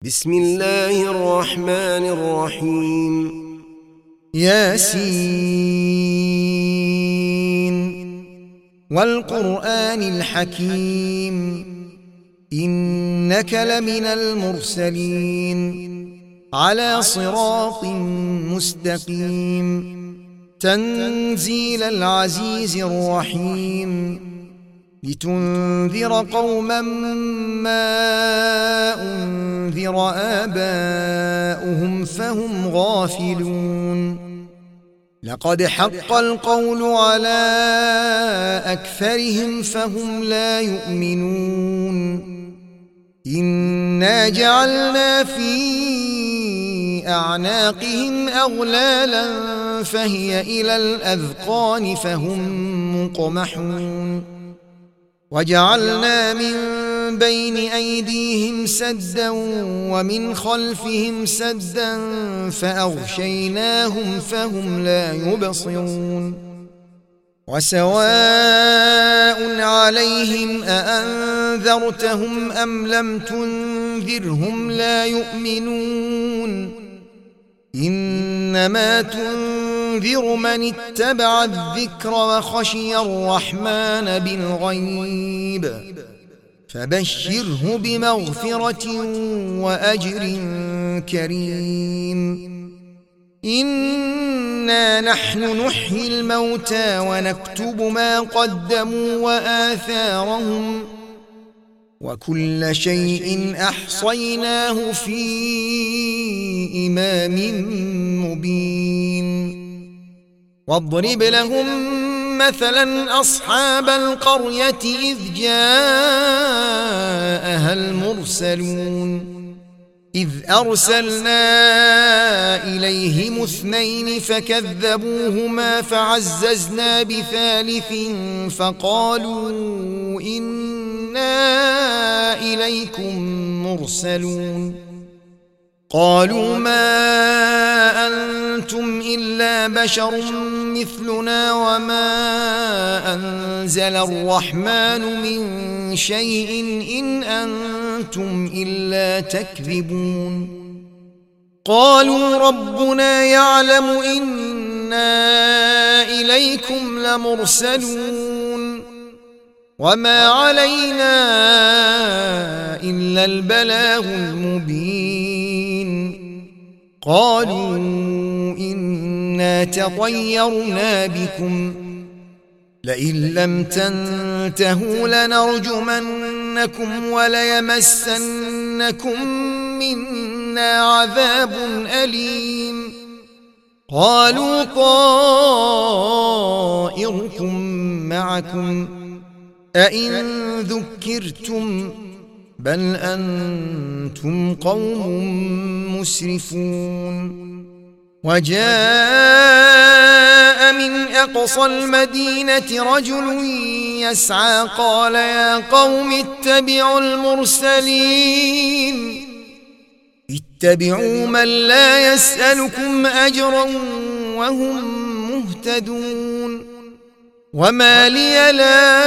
بسم الله الرحمن الرحيم. ياسين والقرآن الحكيم إنك لمن المرسلين على صراط مستقيم تنزيل العزيز الرحيم لتنذر قوما ما أنذر آباؤهم فهم غافلون لقد حق القول على أكثرهم فهم لا يؤمنون إنا جعلنا في أعناقهم أغلالا فهي إلى الأذقان فهم مقمحون وجعلنا من بين أيديهم سدا ومن خلفهم سدا فأغشيناهم فهم لا يبصرون وسواء عليهم أأنذرتهم أم لم تنذرهم لا يؤمنون إنما تنذر من اتبع الذكر وخشي الرحمن بالغيب فبشره بمغفرة وأجر كريم إنا نحن نحيي الموتى ونكتب ما قدموا وآثارهم وكل شيء أحصيناه في إمام مبين واضرب لهم مثلا أصحاب القرية إذ جاءها المرسلون إذ أرسلنا إليهم اثنين فكذبوهما فعززنا بثالث فقالوا إنا إليكم مرسلون قالوا ما أنتم إلا بشر مثلنا وما أنزل الرحمن من شيء إن أنتم إلا تكذبون قالوا ربنا يعلم إنا إليكم لمرسلون وما علينا إلا البلاغ المبين قالوا إنا تطيرنا بكم لئن لم تنتهوا لنرجمنكم وليمسنكم منا عذاب أليم قالوا طائركم معكم أئن ذكرتم بل أنتم قوم مسرفون وجاء من أقصى المدينة رجل يسعى قال يا قوم اتبعوا المرسلين اتبعوا من لا يسألكم أجرا وهم مهتدون وما لي لا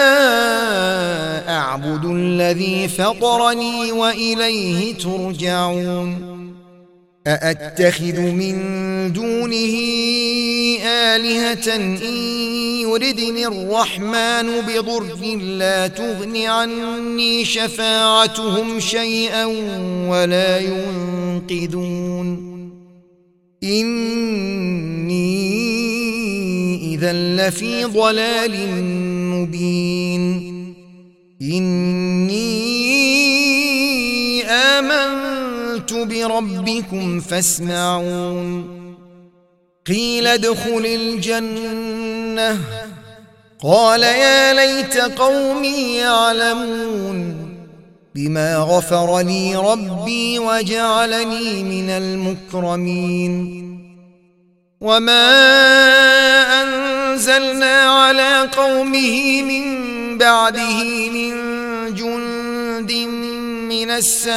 أعبد الذي فطرني وإليه ترجعون أأتخذ من دونه آلهة إن يردني الرحمن بضر لا تغن عني شفاعتهم شيئا ولا ينقذون إني إذا لفي ضلال مبين إني آمنت بربكم فاسمعون قيل ادخل الجنة قال يا ليت قومي يعلمون بما غفر لي ربي وجعلني من المكرمين وما أنزلنا على قومه من بعده من جند من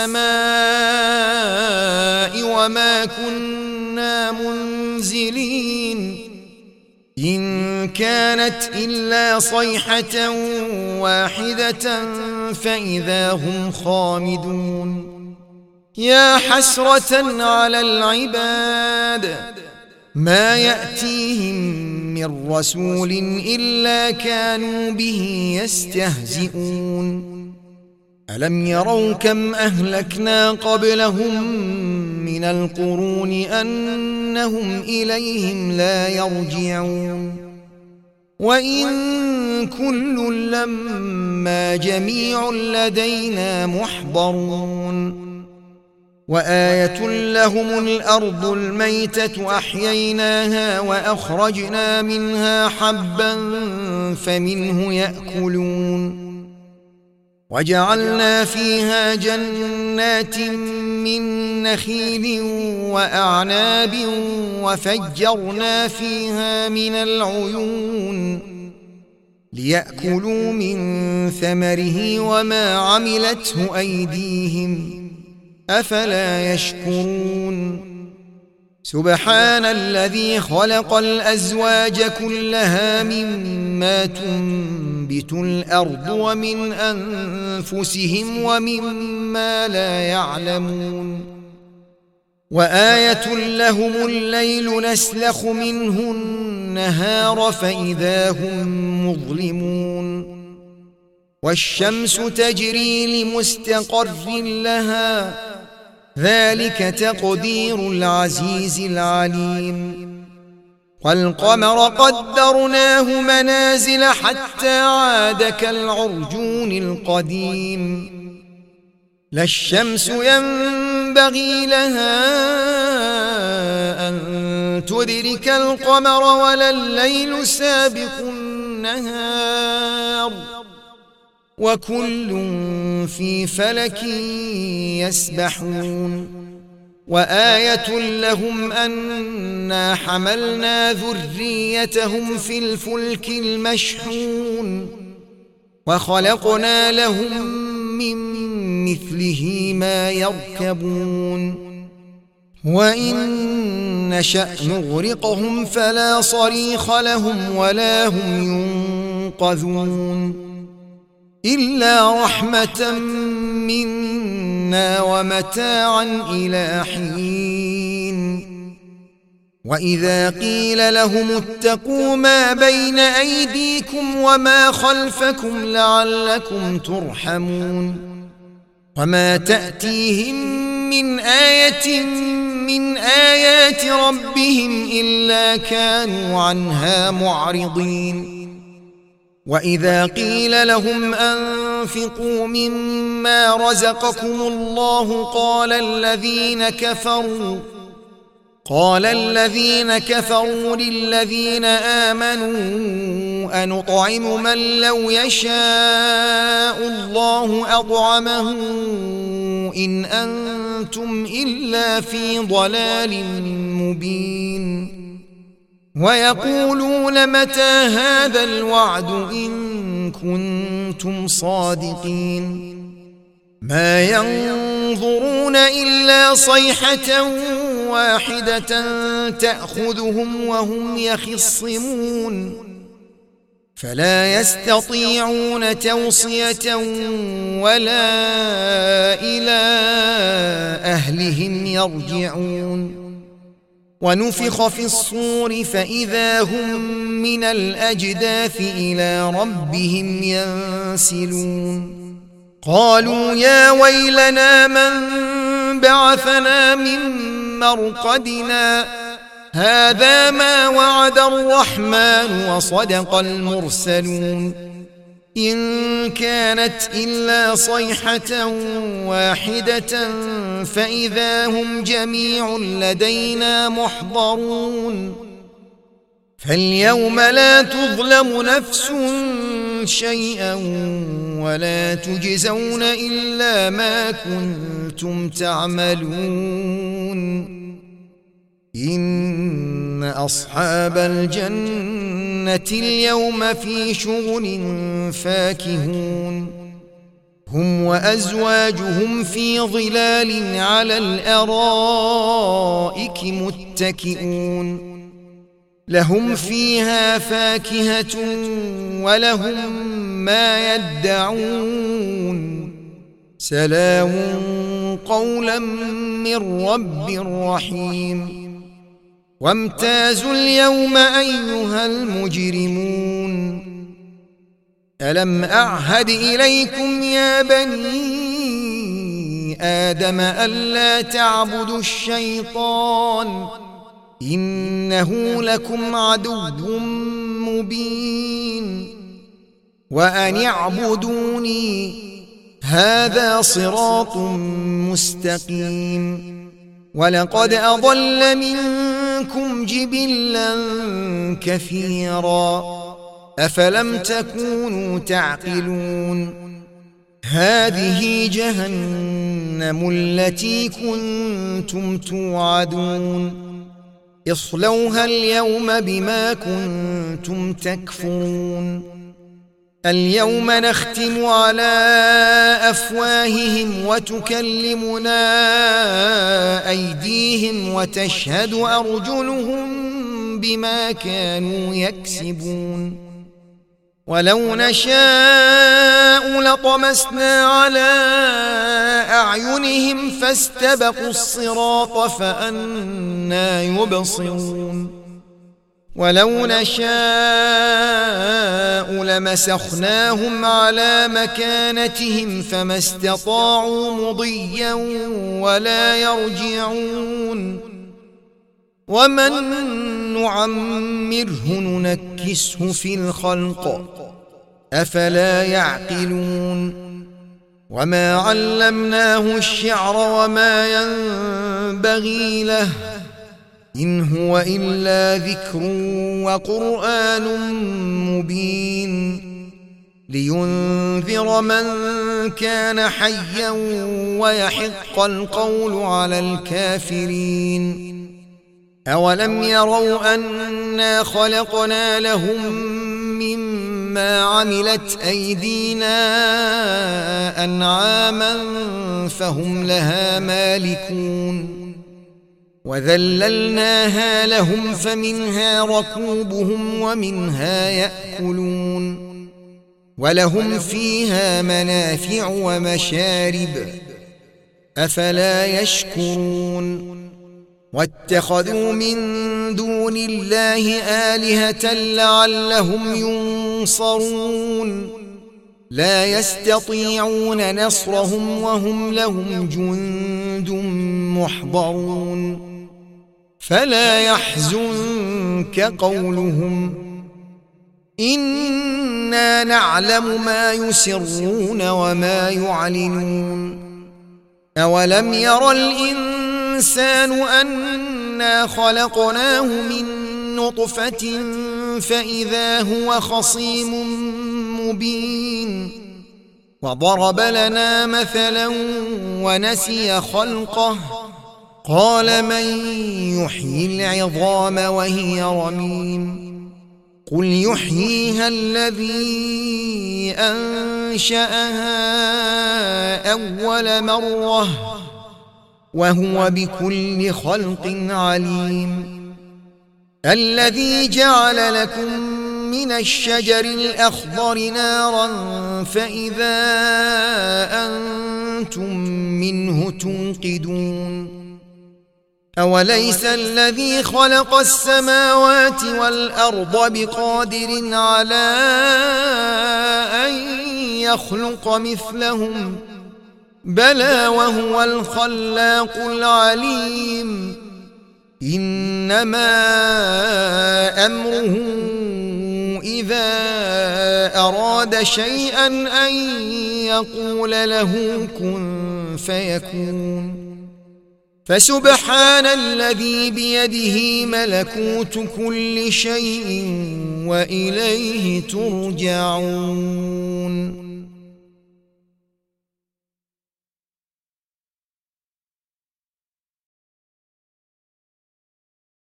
السماء وما كنا منزلين إن كانت إلا صيحة واحدة فإذا هم خامدون يا حسرة على العباد ما يأتيهم من رسول إلا كانوا به يستهزئون ألم يروا كم أهلكنا قبلهم من القرون أنهم إليهم لا يرجعون وإن كل لما جميع لدينا محضرون وآية لهم الأرض الميتة أحييناها وأخرجنا منها حبا فمنه يأكلون وجعلنا فيها جنات من نخيل وأعناب وفجرنا فيها من العيون ليأكلوا من ثمره وما عملته أيديهم أفلا يشكرون سبحان الذي خلق الأزواج كلها مما تنبت الأرض ومن أنفسهم ومما لا يعلمون وآية لهم الليل نسلخ منه النهار فإذا هم مظلمون والشمس تجري لمستقر لها ذلك تقدير العزيز العليم والقمر قدرناه منازل حتى عاد كالعرجون القديم لا الشمس ينبغي لها أن تدرك القمر ولا الليل سابق النهار وكل في فلك يسبحون وآية لهم أنا حملنا ذريتهم في الفلك المشحون وخلقنا لهم من مثله ما يركبون وإن نشأ نغرقهم فلا صريخ لهم ولا هم ينقذون إلا رحمة منا ومتاعا إلى حين وإذا قيل لهم اتقوا ما بين أيديكم وما خلفكم لعلكم ترحمون وما تأتيهم من آية من آيات ربهم إلا كانوا عنها معرضين وإذا قيل لهم أنفقوا مما رزقكم الله قال الذين كفروا للذين آمنوا أنطعم من لو يشاء الله أطعمه إن أنتم إلا في ضلال مبين ويقولون متى هذا الوعد إن كنتم صادقين ما ينظرون إلا صيحة واحدة تأخذهم وهم يخصمون فلا يستطيعون توصية ولا إلى أهلهم يرجعون ونفخ في الصور فإذا هم من الأجداث إلى ربهم ينسلون قالوا يا ويلنا من بعثنا من مرقدنا هذا ما وعد الرحمن وصدق المرسلون إن كانت إلا صيحة واحدة فإذا هم جميع لدينا محضرون فاليوم لا تظلم نفس شيئا ولا تجزون إلا ما كنتم تعملون إن أصحاب الجنة اليوم في شغل فاكهون هم وأزواجهم في ظلال على الأرائك متكئون لهم فيها فاكهة ولهم ما يدعون سلام قولا من رب رحيم وامتازوا اليوم أيها المجرمون ألم أعهد إليكم يا بني آدم ألا تعبدوا الشيطان إنه لكم عدو مبين وأن اعبدوني هذا صراط مستقيم ولقد أضل منكم جبلا كثيرا أفلم تكونوا تعقلون هذه جهنم التي كنتم توعدون اصلوها اليوم بما كنتم تكفرون اليوم نختم على أفواههم وتكلمنا أيديهم وتشهد أرجلهم بما كانوا يكسبون ولو نشاء لطمسنا على أعينهم فاستبقوا الصراط فأنى يبصرون ولو نشاء لمسخناهم على مكانتهم فما استطاعوا مضيا ولا يرجعون ومن نعمره ننكسه في الخلق أفلا يعقلون وما علمناه الشعر وما ينبغي له إن هو إلا ذكر وقرآن مبين لينذر من كان حيا ويحق القول على الكافرين أولم يروا أنا خلقنا لهم مما عملت أيدينا أنعاما فهم لها مالكون وذللناها لهم فمنها ركوبهم ومنها يأكلون ولهم فيها منافع ومشارب أفلا يشكرون واتخذوا من دون الله آلهة لعلهم ينصرون لا يستطيعون نصرهم وهم لهم جند محضرون فلا يحزنك قولهم إنا نعلم ما يسرون وما يعلنون أولم ير الإنسان أنا خلقناه من نطفة فإذا هو خصيم مبين وضرب لنا مثلا ونسي خلقه قال من يحيي العظام وهي رميم قل يحييها الذي أنشأها أول مرة وهو بكل خلق عليم الذي جعل لكم من الشجر الأخضر نارا فإذا أنتم منه توقدون أوليس الذي خلق السماوات والأرض بقادر على أن يخلق مثلهم بلى وهو الخلاق العليم إنما أمره إذا أراد شيئا أن يقول له كن فيكون فسبحان الذي بيده ملكوت كل شيء وإليه ترجعون